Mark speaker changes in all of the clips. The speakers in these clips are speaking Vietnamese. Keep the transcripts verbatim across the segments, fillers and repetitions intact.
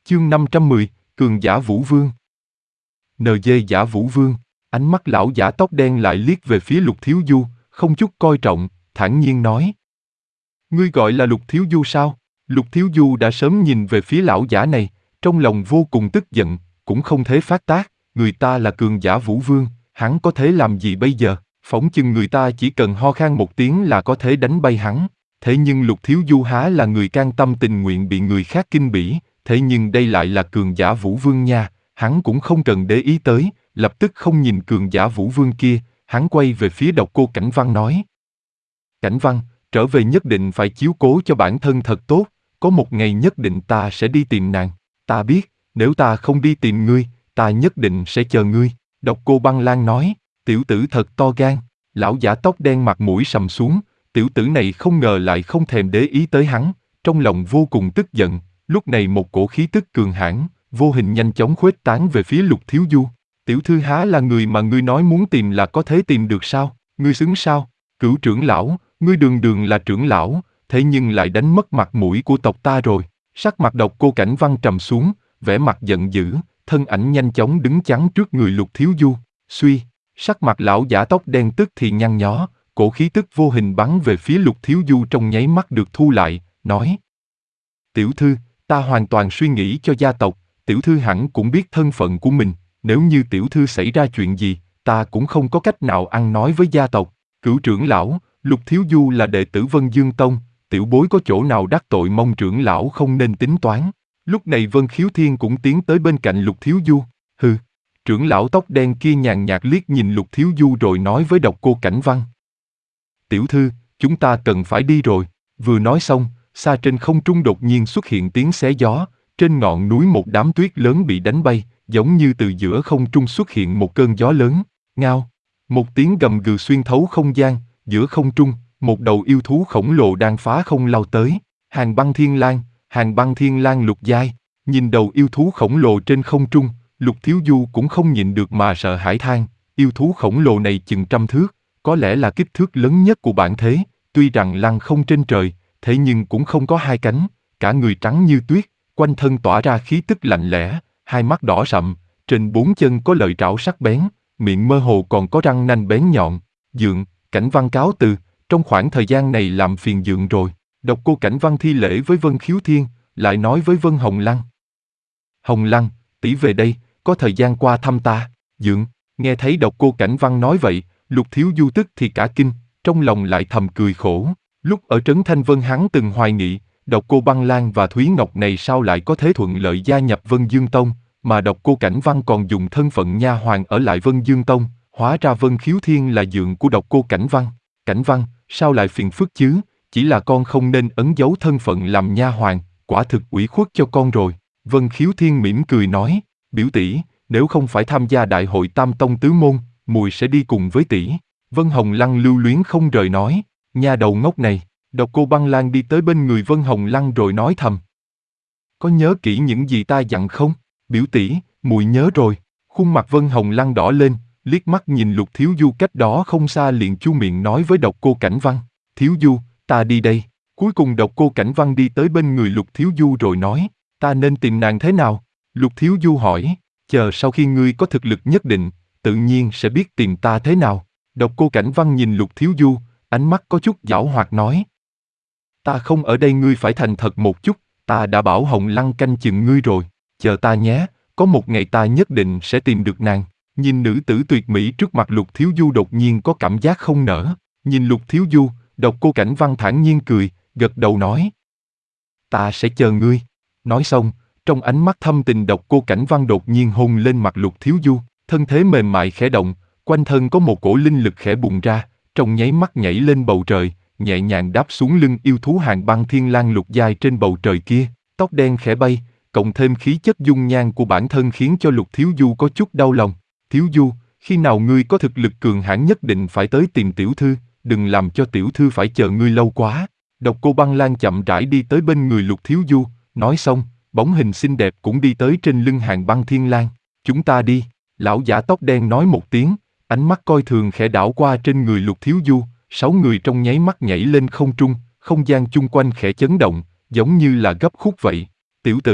Speaker 1: Chương năm trăm mười, Cường giả Vũ Vương. en giê giả Vũ Vương, ánh mắt lão giả tóc đen lại liếc về phía Lục Thiếu Du, không chút coi trọng, thản nhiên nói. Ngươi gọi là Lục Thiếu Du sao? Lục Thiếu Du đã sớm nhìn về phía lão giả này, trong lòng vô cùng tức giận, cũng không thể phát tác, người ta là cường giả Vũ Vương, hắn có thể làm gì bây giờ? Phỏng chừng người ta chỉ cần ho khan một tiếng là có thể đánh bay hắn. Thế nhưng Lục Thiếu Du há là người can tâm tình nguyện bị người khác kinh bỉ, thế nhưng đây lại là cường giả Vũ Vương nha, hắn cũng không cần để ý tới, lập tức không nhìn cường giả Vũ Vương kia, hắn quay về phía Độc Cô Cảnh Văn nói. Cảnh Văn, trở về nhất định phải chiếu cố cho bản thân thật tốt, có một ngày nhất định ta sẽ đi tìm nàng, ta biết, nếu ta không đi tìm ngươi, ta nhất định sẽ chờ ngươi, Độc Cô Băng Lan nói, tiểu tử thật to gan, lão giả tóc đen mặt mũi sầm xuống, tiểu tử này không ngờ lại không thèm để ý tới hắn, trong lòng vô cùng tức giận, lúc này một cổ khí tức cường hãn, vô hình nhanh chóng khuếch tán về phía Lục Thiếu Du. Tiểu thư há là người mà ngươi nói muốn tìm là có thể tìm được sao, ngươi xứng sao? Cửu trưởng lão, ngươi đường đường là trưởng lão, thế nhưng lại đánh mất mặt mũi của tộc ta rồi. Sắc mặt Độc Cô Cảnh Văn trầm xuống, vẻ mặt giận dữ, thân ảnh nhanh chóng đứng chắn trước người Lục Thiếu Du. Suy, sắc mặt lão giả tóc đen tức thì nhăn nhó, cổ khí tức vô hình bắn về phía Lục Thiếu Du trong nháy mắt được thu lại, nói. Tiểu thư, ta hoàn toàn suy nghĩ cho gia tộc, tiểu thư hẳn cũng biết thân phận của mình, nếu như tiểu thư xảy ra chuyện gì, ta cũng không có cách nào ăn nói với gia tộc. Cửu trưởng lão, Lục Thiếu Du là đệ tử Vân Dương Tông, tiểu bối có chỗ nào đắc tội mong trưởng lão không nên tính toán. Lúc này Vân Khiếu Thiên cũng tiến tới bên cạnh Lục Thiếu Du, hừ. Trưởng lão tóc đen kia nhàn nhạt liếc nhìn Lục Thiếu Du rồi nói với Độc Cô Cảnh Văn. Tiểu thư, chúng ta cần phải đi rồi. Vừa nói xong, xa trên không trung đột nhiên xuất hiện tiếng xé gió, trên ngọn núi một đám tuyết lớn bị đánh bay, giống như từ giữa không trung xuất hiện một cơn gió lớn, ngao. Một tiếng gầm gừ xuyên thấu không gian, giữa không trung, một đầu yêu thú khổng lồ đang phá không lao tới, Hàng Băng Thiên Lang, Hàng Băng Thiên Lang lục giai, nhìn đầu yêu thú khổng lồ trên không trung, Lục Thiếu Du cũng không nhịn được mà sợ hãi than, yêu thú khổng lồ này chừng trăm thước, có lẽ là kích thước lớn nhất của bản thế, tuy rằng lăng không trên trời, thế nhưng cũng không có hai cánh, cả người trắng như tuyết, quanh thân tỏa ra khí tức lạnh lẽ, hai mắt đỏ sậm, trên bốn chân có lợi trảo sắc bén, miệng mơ hồ còn có răng nanh bén nhọn. Dượng, Cảnh Văn cáo từ, trong khoảng thời gian này làm phiền Dượng rồi. Độc Cô Cảnh Văn thi lễ với Vân Khiếu Thiên, lại nói với Vân Hồng Lăng. Hồng Lăng, tỷ về đây, có thời gian qua thăm ta. Dượng, nghe thấy Độc Cô Cảnh Văn nói vậy, Lục Thiếu Du tức thì cả kinh, trong lòng lại thầm cười khổ. Lúc ở Trấn Thanh Vân hắn từng hoài nghị, Độc Cô Băng Lan và Thúy Ngọc này sao lại có thế thuận lợi gia nhập Vân Dương Tông, mà Độc Cô Cảnh Văn còn dùng thân phận nha hoàn ở lại Vân Dương Tông, hóa ra Vân Khiếu Thiên là dượng của Độc Cô Cảnh Văn. Cảnh Văn, sao lại phiền phức chứ, chỉ là con không nên ẩn giấu thân phận làm nha hoàn, quả thực ủy khuất cho con rồi. Vân Khiếu Thiên mỉm cười nói, biểu tỷ, nếu không phải tham gia đại hội Tam Tông Tứ Môn, mùi sẽ đi cùng với tỷ. Vân Hồng Lăng lưu luyến không rời nói, nha đầu ngốc này. Độc Cô Băng Lan đi tới bên người Vân Hồng Lăng rồi nói thầm. Có nhớ kỹ những gì ta dặn không? Biểu tỷ, mùi nhớ rồi. Khuôn mặt Vân Hồng Lăng đỏ lên, liếc mắt nhìn Lục Thiếu Du cách đó không xa liền chu miệng nói với Độc Cô Cảnh Văn. Thiếu Du, ta đi đây. Cuối cùng Độc Cô Cảnh Văn đi tới bên người Lục Thiếu Du rồi nói, ta nên tìm nàng thế nào? Lục Thiếu Du hỏi, chờ sau khi ngươi có thực lực nhất định, tự nhiên sẽ biết tìm ta thế nào. Độc Cô Cảnh Văn nhìn Lục Thiếu Du, ánh mắt có chút giảo hoạt nói. Ta không ở đây ngươi phải thành thật một chút, ta đã bảo Hồng Lăng canh chừng ngươi rồi, chờ ta nhé, có một ngày ta nhất định sẽ tìm được nàng. Nhìn nữ tử tuyệt mỹ trước mặt Lục Thiếu Du đột nhiên có cảm giác không nỡ, nhìn Lục Thiếu Du, Độc Cô Cảnh Văn thản nhiên cười, gật đầu nói. Ta sẽ chờ ngươi. Nói xong, trong ánh mắt thâm tình Độc Cô Cảnh Văn đột nhiên hôn lên mặt Lục Thiếu Du, thân thế mềm mại khẽ động, quanh thân có một cổ linh lực khẽ bùng ra, trong nháy mắt nhảy lên bầu trời, nhẹ nhàng đáp xuống lưng yêu thú Hàng Băng Thiên Lang lục giai trên bầu trời kia, tóc đen khẽ bay, cộng thêm khí chất dung nhan của bản thân khiến cho Lục Thiếu Du có chút đau lòng. Thiếu Du, khi nào ngươi có thực lực cường hãn nhất định phải tới tìm tiểu thư, đừng làm cho tiểu thư phải chờ ngươi lâu quá. Độc Cô Băng Lan chậm rãi đi tới bên người Lục Thiếu Du, nói xong, bóng hình xinh đẹp cũng đi tới trên lưng Hàng Băng Thiên Lang. Chúng ta đi. Lão giả tóc đen nói một tiếng, ánh mắt coi thường khẽ đảo qua trên người Lục Thiếu Du, sáu người trong nháy mắt nhảy lên không trung, không gian chung quanh khẽ chấn động, giống như là gấp khúc vậy. Tiểu tử,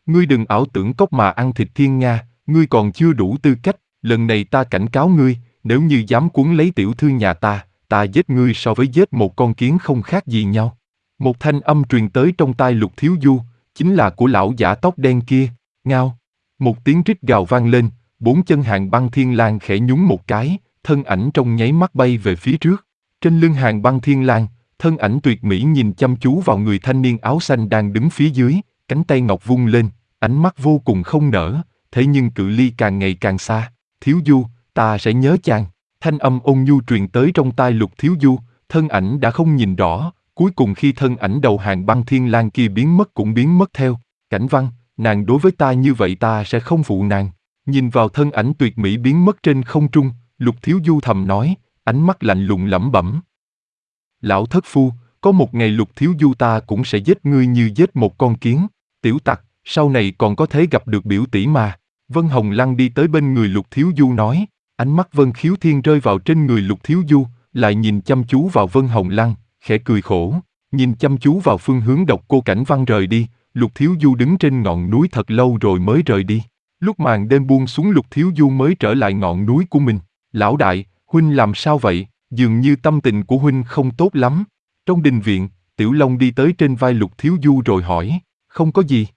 Speaker 1: Ngươi đừng ảo tưởng cóc mà ăn thịt thiên nga, ngươi còn chưa đủ tư cách, lần này ta cảnh cáo ngươi, nếu như dám cuốn lấy tiểu thư nhà ta, ta giết ngươi so với giết một con kiến không khác gì nhau. Một thanh âm truyền tới trong tai Lục Thiếu Du, chính là của lão giả tóc đen kia, ngao. Một tiếng rít gào vang lên, bốn chân Hàn Băng Thiên Lang khẽ nhún một cái, thân ảnh trong nháy mắt bay về phía trước. Trên lưng Hàn Băng Thiên Lang, thân ảnh tuyệt mỹ nhìn chăm chú vào người thanh niên áo xanh đang đứng phía dưới, cánh tay ngọc vung lên, ánh mắt vô cùng không nở, thế nhưng cự ly càng ngày càng xa. Thiếu Du, ta sẽ nhớ chàng. Thanh âm ôn nhu truyền tới trong tai Lục Thiếu Du, thân ảnh đã không nhìn rõ, cuối cùng khi thân ảnh đầu Hàn Băng Thiên Lang kia biến mất cũng biến mất theo. Cảnh Văn, nàng đối với ta như vậy ta sẽ không phụ nàng. Nhìn vào thân ảnh tuyệt mỹ biến mất trên không trung, Lục Thiếu Du thầm nói, ánh mắt lạnh lùng lẩm bẩm. Lão thất phu, có một ngày Lục Thiếu Du ta cũng sẽ giết ngươi như giết một con kiến. Tiểu tặc, sau này còn có thể gặp được biểu tỷ mà. Vân Hồng Lăng đi tới bên người Lục Thiếu Du nói, ánh mắt Vân Khiếu Thiên rơi vào trên người Lục Thiếu Du, lại nhìn chăm chú vào Vân Hồng Lăng, khẽ cười khổ, nhìn chăm chú vào phương hướng Độc Cô Cảnh Văn rời đi. Lục Thiếu Du đứng trên ngọn núi thật lâu rồi mới rời đi. Lúc màn đêm buông xuống Lục Thiếu Du mới trở lại ngọn núi của mình. Lão đại, huynh làm sao vậy? Dường như tâm tình của huynh không tốt lắm. Trong đình viện, Tiểu Long đi tới trên vai Lục Thiếu Du rồi hỏi, không có gì.